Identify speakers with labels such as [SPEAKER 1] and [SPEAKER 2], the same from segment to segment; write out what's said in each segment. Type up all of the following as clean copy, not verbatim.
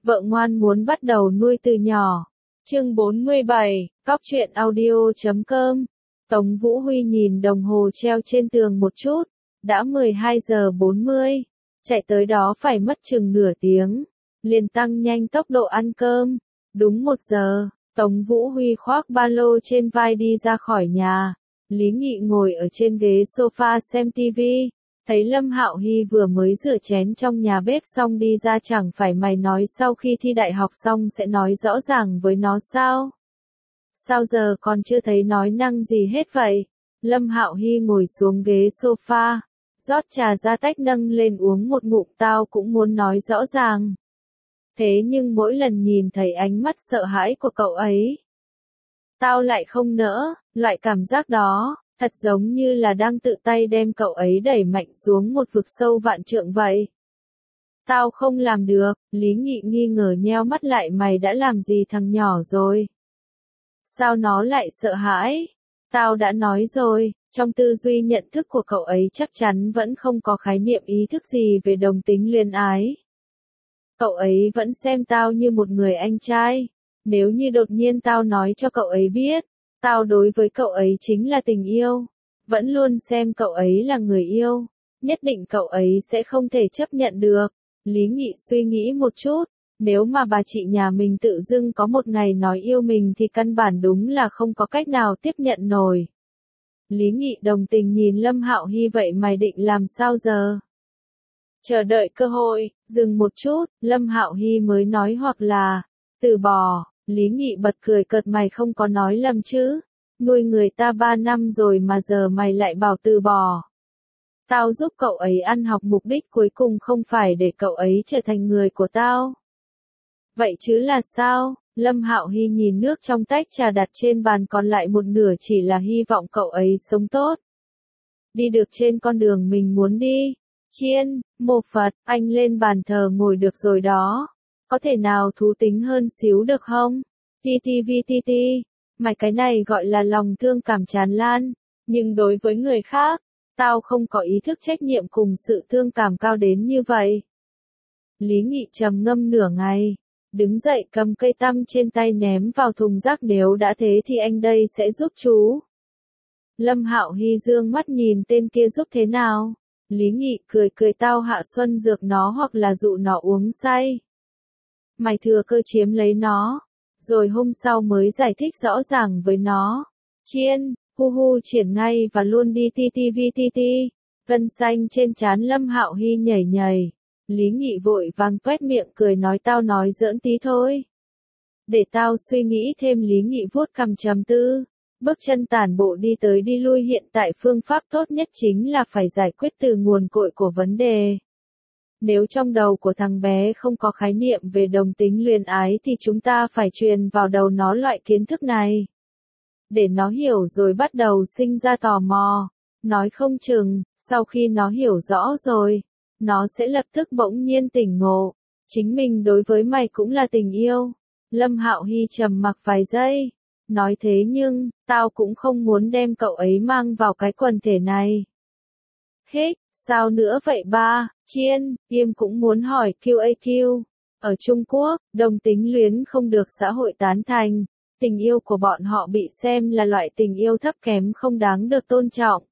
[SPEAKER 1] Vợ ngoan muốn bắt đầu nuôi từ nhỏ. Chương 47, Cóc truyện audio.com. Tống Vũ Huy nhìn đồng hồ treo trên tường một chút, đã 12 giờ 40, chạy tới đó phải mất chừng nửa tiếng, liền tăng nhanh tốc độ ăn cơm. Đúng 1 giờ, Tống Vũ Huy khoác ba lô trên vai đi ra khỏi nhà. Lý Nghị ngồi ở trên ghế sofa xem TV, thấy Lâm Hạo Hy vừa mới rửa chén trong nhà bếp xong đi ra, chẳng phải mày nói sau khi thi đại học xong sẽ nói rõ ràng với nó sao? Sao giờ còn chưa thấy nói năng gì hết vậy? Lâm Hạo Hy ngồi xuống ghế sofa, rót trà ra tách nâng lên uống một ngụm. Tao cũng muốn nói rõ ràng. Thế nhưng mỗi lần nhìn thấy ánh mắt sợ hãi của cậu ấy, tao lại không nỡ. Loại cảm giác đó, thật giống như là đang tự tay đem cậu ấy đẩy mạnh xuống một vực sâu vạn trượng vậy. Tao không làm được. Lý Nghị nghi ngờ nheo mắt lại, mày đã làm gì thằng nhỏ rồi? Sao nó lại sợ hãi? Tao đã nói rồi, trong tư duy nhận thức của cậu ấy chắc chắn vẫn không có khái niệm ý thức gì về đồng tính luyến ái. Cậu ấy vẫn xem tao như một người anh trai. Nếu như đột nhiên tao nói cho cậu ấy biết, tao đối với cậu ấy chính là tình yêu, vẫn luôn xem cậu ấy là người yêu, nhất định cậu ấy sẽ không thể chấp nhận được. Lý Nghị suy nghĩ một chút, nếu mà bà chị nhà mình tự dưng có một ngày nói yêu mình thì căn bản đúng là không có cách nào tiếp nhận nổi. Lý Nghị đồng tình nhìn Lâm Hạo Hy, vậy mày định làm sao giờ? Chờ đợi cơ hội. Dừng một chút, Lâm Hạo Hy mới nói, hoặc là từ bỏ. Lý Nghị bật cười cợt, mày không có nói lầm chứ? Nuôi người ta 3 năm rồi mà giờ mày lại bảo từ bỏ. Tao giúp cậu ấy ăn học, mục đích cuối cùng không phải để cậu ấy trở thành người của tao. Vậy chứ là sao? Lâm Hạo Hy nhìn nước trong tách trà đặt trên bàn, còn lại một nửa chỉ là hy vọng cậu ấy sống tốt, đi được trên con đường mình muốn đi. Chiên, mô Phật, anh lên bàn thờ ngồi được rồi đó. Có thể nào thú tính hơn xíu được không? TTVTT, mày cái này gọi là lòng thương cảm tràn lan. Nhưng đối với người khác, tao không có ý thức trách nhiệm cùng sự thương cảm cao đến như vậy. Lý Nghị trầm ngâm nửa ngày, đứng dậy cầm cây tăm trên tay ném vào thùng rác, nếu đã thế thì anh đây sẽ giúp chú. Lâm Hạo Hy dương mắt nhìn tên kia, giúp thế nào? Lý Nghị cười cười, tao hạ xuân dược nó hoặc là dụ nó uống say. Mày thừa cơ chiếm lấy nó, rồi hôm sau mới giải thích rõ ràng với nó. Chiên, hu triển ngay và luôn đi. TTVTT, gân xanh trên trán Lâm Hạo Hy nhảy nhảy. Lý Nghị vội vàng toét miệng cười nói, tao nói giỡn tí thôi. Để tao suy nghĩ thêm. Lý Nghị vuốt cằm trầm tư, bước chân tản bộ đi tới đi lui. Hiện tại phương pháp tốt nhất chính là phải giải quyết từ nguồn cội của vấn đề. Nếu trong đầu của thằng bé không có khái niệm về đồng tính luyến ái thì chúng ta phải truyền vào đầu nó loại kiến thức này. Để nó hiểu rồi bắt đầu sinh ra tò mò. Nói không chừng, sau khi nó hiểu rõ rồi, nó sẽ lập tức bỗng nhiên tỉnh ngộ. Chính mình đối với mày cũng là tình yêu. Lâm Hạo Hy trầm mặc vài giây, nói, thế nhưng, tao cũng không muốn đem cậu ấy mang vào cái quần thể này. Hích, sao nữa vậy ba? Chiên, Yêm cũng muốn hỏi QAQ. Ở Trung Quốc, đồng tính luyến không được xã hội tán thành. Tình yêu của bọn họ bị xem là loại tình yêu thấp kém, không đáng được tôn trọng.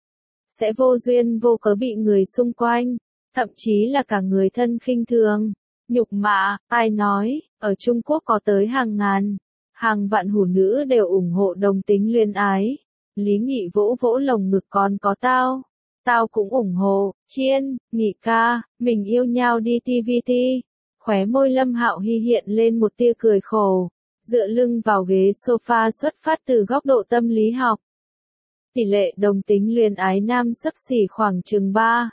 [SPEAKER 1] Sẽ vô duyên vô cớ bị người xung quanh, thậm chí là cả người thân khinh thường, nhục mạ. Ai nói, ở Trung Quốc có tới hàng ngàn, hàng vạn hủ nữ đều ủng hộ đồng tính luyến ái. Lý Nghị vỗ vỗ lồng ngực, còn có tao. Tao cũng ủng hộ. Chiên, Nghị ca, mình yêu nhau đi. TVT. Khóe môi Lâm Hạo Hy hiện lên một tia cười khổ, dựa lưng vào ghế sofa. Xuất phát từ góc độ tâm lý học, tỷ lệ đồng tính luyến ái nam xấp xỉ khoảng chừng 3.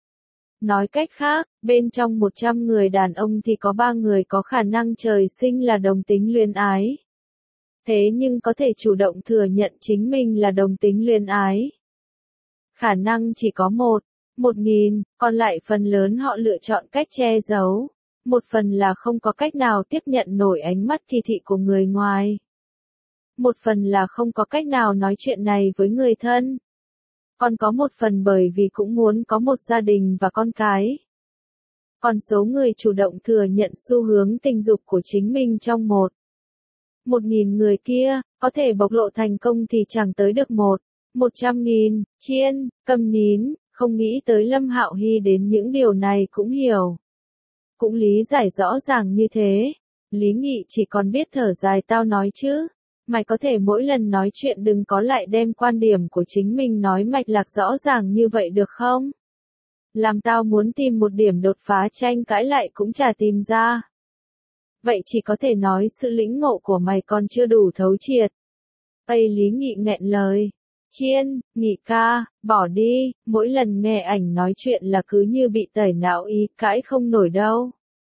[SPEAKER 1] Nói cách khác, bên trong 100 người đàn ông thì có 3 người có khả năng trời sinh là đồng tính luyến ái. Thế nhưng có thể chủ động thừa nhận chính mình là đồng tính luyến ái, khả năng chỉ có 1/1000, còn lại phần lớn họ lựa chọn cách che giấu. Một phần là không có cách nào tiếp nhận nổi ánh mắt kỳ thị của người ngoài. Một phần là không có cách nào nói chuyện này với người thân. Còn có một phần bởi vì cũng muốn có một gia đình và con cái. Còn số người chủ động thừa nhận xu hướng tình dục của chính mình trong 1.000 người kia, có thể bộc lộ thành công thì chẳng tới được 100.000, Chiên, câm nín, không nghĩ tới Lâm Hạo Hy đến những điều này cũng hiểu. Cũng lý giải rõ ràng như thế. Lý Nghị chỉ còn biết thở dài tao nói chứ. Mày có thể mỗi lần nói chuyện đừng có lại đem quan điểm của chính mình nói mạch lạc rõ ràng như vậy được không? Làm tao muốn tìm một điểm đột phá tranh cãi lại cũng chả tìm ra. Vậy chỉ có thể nói sự lĩnh ngộ của mày còn chưa đủ thấu triệt. Ây Lý Nghị nghẹn lời. Chiên, Nghị ca, bỏ đi, mỗi lần nghe ảnh nói chuyện là cứ như bị tẩy não ý cãi không nổi đâu.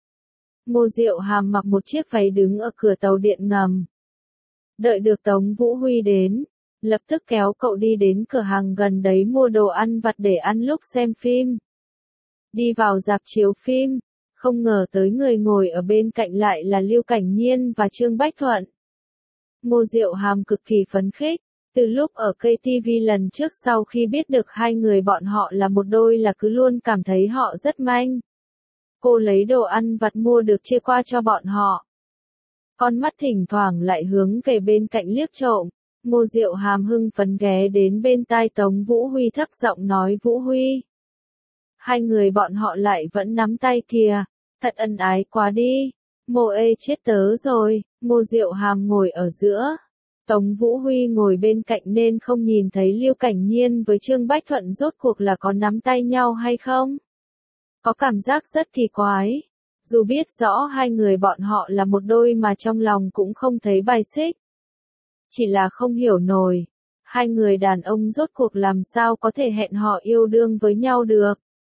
[SPEAKER 1] Ngô Diệu Hàm mặc một chiếc váy đứng ở cửa tàu điện ngầm. Đợi được Tống Vũ Huy đến, lập tức kéo cậu đi đến cửa hàng gần đấy mua đồ ăn vặt để ăn lúc xem phim. Đi vào rạp chiếu phim, không ngờ tới người ngồi ở bên cạnh lại là Lưu Cảnh Nhiên và Trương Bách Thuận. Ngô Diệu Hàm cực kỳ phấn khích, từ lúc ở KTV lần trước sau khi biết được hai người bọn họ là một đôi là cứ luôn cảm thấy họ rất manh. Cô lấy đồ ăn vặt mua được chia qua cho bọn họ. Con mắt thỉnh thoảng lại hướng về bên cạnh liếc trộm. Ngô Diệu Hàm hưng phấn ghé đến bên tai Tống Vũ Huy thấp giọng nói Vũ Huy. Hai người bọn họ lại vẫn nắm tay kìa, thật ân ái quá đi. Mô ê chết tớ rồi. Ngô Diệu Hàm ngồi ở giữa. Tống Vũ Huy ngồi bên cạnh nên không nhìn thấy Lưu Cảnh Nhiên với Trương Bách Thuận rốt cuộc là có nắm tay nhau hay không. Có cảm giác rất kỳ quái. Dù biết rõ hai người bọn họ là một đôi mà trong lòng cũng không thấy bài xích. Chỉ là không hiểu nổi. Hai người đàn ông rốt cuộc làm sao có thể hẹn hò yêu đương với nhau được.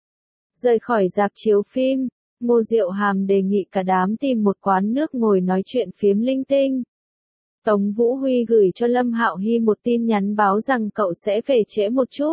[SPEAKER 1] Rời khỏi rạp chiếu phim, Ngô Diệu Hàm đề nghị cả đám tìm một quán nước ngồi nói chuyện phiếm linh tinh. Tống Vũ Huy gửi cho Lâm Hạo Hy một tin nhắn báo rằng cậu sẽ về trễ một chút.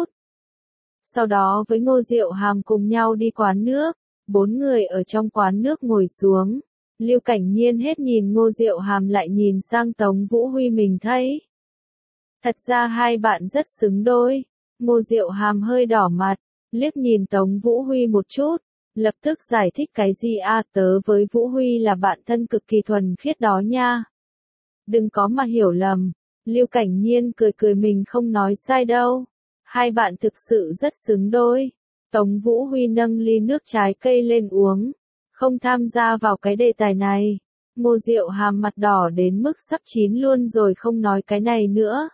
[SPEAKER 1] Sau đó với Ngô Diệu Hàm cùng nhau đi quán nước, 4 người ở trong quán nước ngồi xuống. Lưu Cảnh Nhiên hết nhìn Ngô Diệu Hàm lại nhìn sang Tống Vũ Huy mình thấy. Thật ra hai bạn rất xứng đôi. Ngô Diệu Hàm hơi đỏ mặt, liếc nhìn Tống Vũ Huy một chút, lập tức giải thích cái gì tớ với Vũ Huy là bạn thân cực kỳ thuần khiết đó nha. Đừng có mà hiểu lầm. Lưu Cảnh Nhiên cười cười mình không nói sai đâu. Hai bạn thực sự rất xứng đôi. Tống Vũ Huy nâng ly nước trái cây lên uống. Không tham gia vào cái đề tài này. Ngô Diệu Hàm mặt đỏ đến mức sắp chín luôn rồi không nói cái này nữa.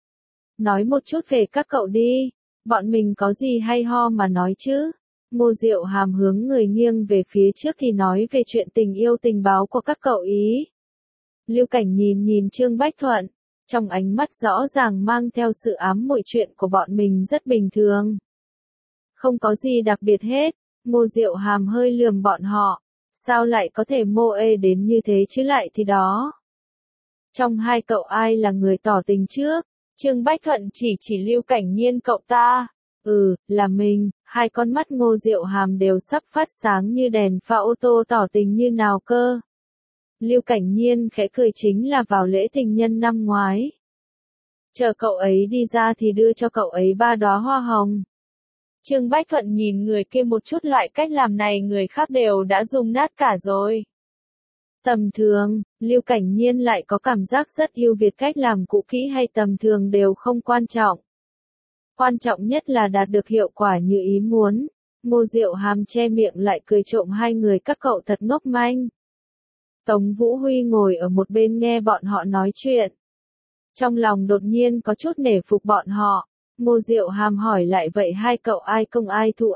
[SPEAKER 1] Nói một chút về các cậu đi. Bọn mình có gì hay ho mà nói chứ. Ngô Diệu Hàm hướng người nghiêng về phía trước thì nói về chuyện tình yêu tình báo của các cậu ý. Lưu Cảnh nhìn Trương Bách Thuận. Trong ánh mắt rõ ràng mang theo sự ám muội chuyện của bọn mình rất bình thường. Không có gì đặc biệt hết. Ngô Diệu Hàm hơi lườm bọn họ. Sao lại có thể mô ê đến như thế chứ lại thì đó. Trong hai cậu ai là người tỏ tình trước? Trương Bách Thuận chỉ Lưu Cảnh Nhiên cậu ta. Là mình. Hai con mắt Ngô Diệu Hàm đều sắp phát sáng như đèn pha ô tô tỏ tình như nào cơ. Lưu Cảnh Nhiên khẽ cười chính là vào lễ tình nhân năm ngoái. Chờ cậu ấy đi ra thì đưa cho cậu ấy 3 đóa hoa hồng. Trương Bách Thuận nhìn người kia một chút loại cách làm này người khác đều đã dùng nát cả rồi. Tầm thường, Lưu Cảnh Nhiên lại có cảm giác rất yêu Việt cách làm cũ kỹ hay tầm thường đều không quan trọng. Quan trọng nhất là đạt được hiệu quả như ý muốn. Ngô Diệu Hàm che miệng lại cười trộm hai người các cậu thật ngốc manh. Tống Vũ Huy ngồi ở một bên nghe bọn họ nói chuyện. Trong lòng đột nhiên có chút nể phục bọn họ. Ngô Diệu Hàm hỏi lại vậy hai cậu ai công ai thụ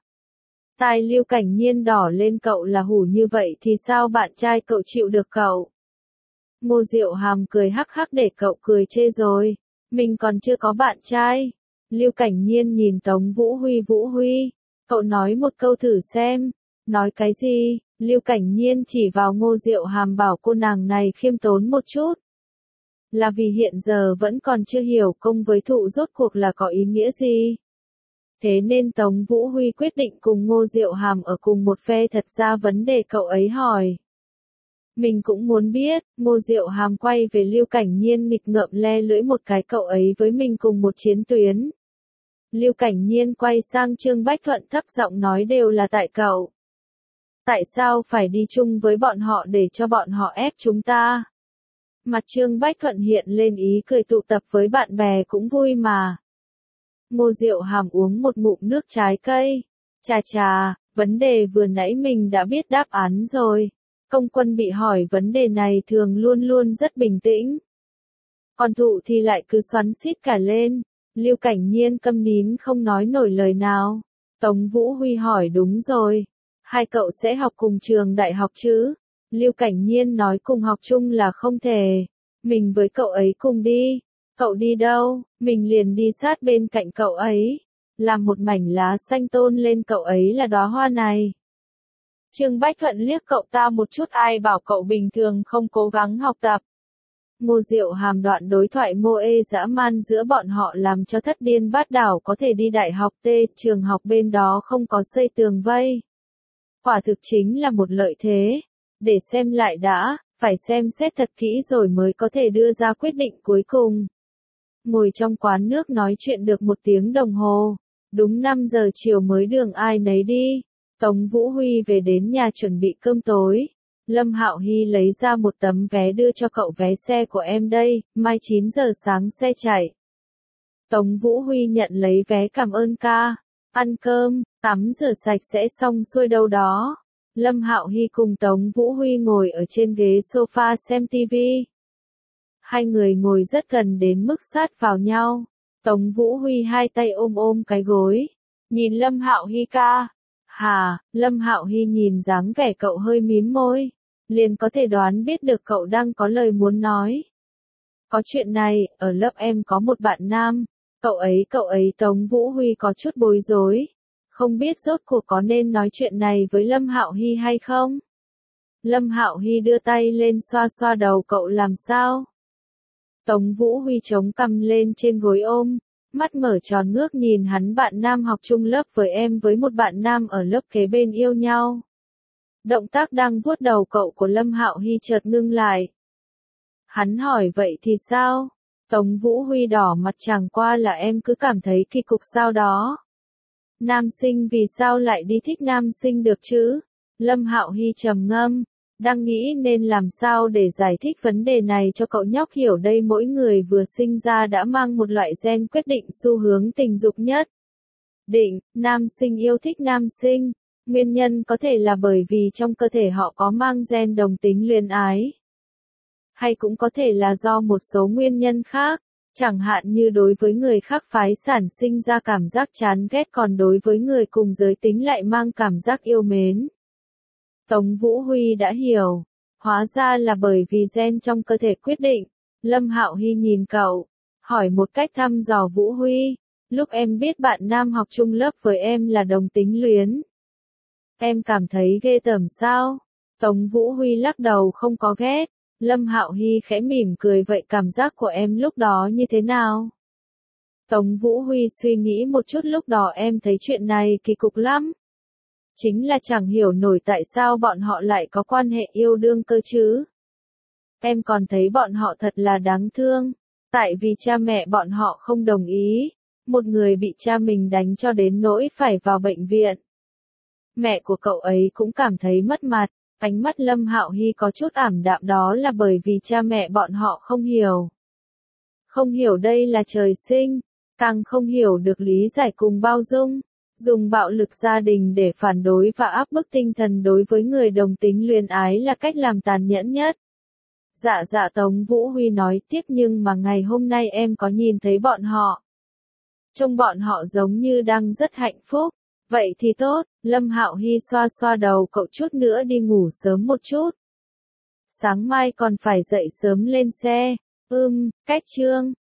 [SPEAKER 1] Tai Lưu Cảnh Nhiên đỏ lên cậu là hủ như vậy thì sao bạn trai cậu chịu được cậu? Ngô Diệu Hàm cười hắc hắc để cậu cười chê rồi. Mình còn chưa có bạn trai. Lưu Cảnh Nhiên nhìn Tống Vũ Huy. Cậu nói một câu thử xem. Nói cái gì? Lưu Cảnh Nhiên chỉ vào Ngô Diệu Hàm bảo cô nàng này khiêm tốn một chút. Là vì hiện giờ vẫn còn chưa hiểu công với thụ rốt cuộc là có ý nghĩa gì. Thế nên Tống Vũ Huy quyết định cùng Ngô Diệu Hàm ở cùng một phe thật ra vấn đề cậu ấy hỏi. Mình cũng muốn biết, Ngô Diệu Hàm quay về Lưu Cảnh Nhiên nghịch ngợm le lưỡi một cái cậu ấy với mình cùng một chiến tuyến. Lưu Cảnh Nhiên quay sang Trương Bách Thuận thấp giọng nói đều là tại cậu. Tại sao phải đi chung với bọn họ để cho bọn họ ép chúng ta? Mặt Trương Bách Thuận hiện lên ý cười, tụ tập với bạn bè cũng vui mà. Ngô Diệu Hàm uống một ngụm nước trái cây. Chà chà, vấn đề vừa nãy mình đã biết đáp án rồi. Công Quân bị hỏi vấn đề này thường luôn luôn rất bình tĩnh. Còn Thụ thì lại cứ xoắn xít cả lên. Lưu Cảnh Nhiên câm nín không nói nổi lời nào. Tống Vũ Huy hỏi đúng rồi. Hai cậu sẽ học cùng trường đại học chứ? Lưu Cảnh Nhiên nói cùng học chung là không thể. Mình với cậu ấy cùng đi. Cậu đi đâu, mình liền đi sát bên cạnh cậu ấy. Làm một mảnh lá xanh tôn lên cậu ấy là đóa hoa này. Trương Bách Thuận liếc cậu ta một chút, ai bảo cậu bình thường không cố gắng học tập. Ngô Diệu Hàm đoạn đối thoại mô ê dã man giữa bọn họ làm cho thất điên bát đảo có thể đi đại học T, trường học bên đó không có xây tường vây. Quả thực chính là một lợi thế. Để xem lại đã, phải xem xét thật kỹ rồi mới có thể đưa ra quyết định cuối cùng. Ngồi trong quán nước nói chuyện được 1 tiếng đồng hồ. Đúng 5 giờ chiều mới đường ai nấy đi. Tống Vũ Huy về đến nhà chuẩn bị cơm tối. Lâm Hạo Hy lấy ra một tấm vé đưa cho cậu, vé xe của em đây, mai 9 giờ sáng xe chạy. Tống Vũ Huy nhận lấy vé, cảm ơn ca. Ăn cơm, tắm rửa sạch sẽ xong xuôi đâu đó. Lâm Hạo Hy cùng Tống Vũ Huy ngồi ở trên ghế sofa xem tivi. Hai người ngồi rất gần đến mức sát vào nhau. Tống Vũ Huy hai tay ôm ôm cái gối. Nhìn Lâm Hạo Hy ca. Hà, Lâm Hạo Hy nhìn dáng vẻ cậu hơi mím môi. Liền có thể đoán biết được cậu đang có lời muốn nói. Có chuyện này, ở lớp em có một bạn nam. Cậu ấy Tống Vũ Huy có chút bối rối. Không biết rốt cuộc có nên nói chuyện này với Lâm Hạo Hy hay không? Lâm Hạo Hy đưa tay lên xoa xoa đầu cậu, làm sao? Tống Vũ Huy chống cằm lên trên gối ôm, mắt mở tròn ngước nhìn hắn, bạn nam học chung lớp với em với một bạn nam ở lớp kế bên yêu nhau. Động tác đang vuốt đầu cậu của Lâm Hạo Hy chợt ngưng lại. Hắn hỏi vậy thì sao? Tống Vũ Huy đỏ mặt, chẳng qua là em cứ cảm thấy kỳ cục sao đó. Nam sinh vì sao lại đi thích nam sinh được chứ? Lâm Hạo Hy trầm ngâm, đang nghĩ nên làm sao để giải thích vấn đề này cho cậu nhóc hiểu đây. Mỗi người vừa sinh ra đã mang một loại gen quyết định xu hướng tình dục nhất định, nam sinh yêu thích nam sinh. Nguyên nhân có thể là bởi vì trong cơ thể họ có mang gen đồng tính luyến ái. Hay cũng có thể là do một số nguyên nhân khác. Chẳng hạn như đối với người khác phái sản sinh ra cảm giác chán ghét, còn đối với người cùng giới tính lại mang cảm giác yêu mến. Tống Vũ Huy đã hiểu. Hóa ra là bởi vì gen trong cơ thể quyết định. Lâm Hạo Hy nhìn cậu, hỏi một cách thăm dò, Vũ Huy, lúc em biết bạn nam học chung lớp với em là đồng tính luyến, em cảm thấy ghê tởm sao? Tống Vũ Huy lắc đầu, không có ghét. Lâm Hạo Hy khẽ mỉm cười, vậy cảm giác của em lúc đó như thế nào? Tống Vũ Huy suy nghĩ một chút, lúc đó em thấy chuyện này kỳ cục lắm. Chính là chẳng hiểu nổi tại sao bọn họ lại có quan hệ yêu đương cơ chứ. Em còn thấy bọn họ thật là đáng thương. Tại vì cha mẹ bọn họ không đồng ý. Một người bị cha mình đánh cho đến nỗi phải vào bệnh viện. Mẹ của cậu ấy cũng cảm thấy mất mặt. Ánh mắt Lâm Hạo Hy có chút ảm đạm, đó là bởi vì cha mẹ bọn họ không hiểu. Không hiểu đây là trời sinh, càng không hiểu được lý giải cùng bao dung. Dùng bạo lực gia đình để phản đối và áp bức tinh thần đối với người đồng tính luyến ái là cách làm tàn nhẫn nhất. Dạ Tống Vũ Huy nói tiếp, nhưng mà ngày hôm nay em có nhìn thấy bọn họ. Trông bọn họ giống như đang rất hạnh phúc. Vậy thì tốt. Lâm Hạo Hy xoa xoa đầu cậu, chút nữa đi ngủ sớm một chút. Sáng mai còn phải dậy sớm lên xe. Cách Trương.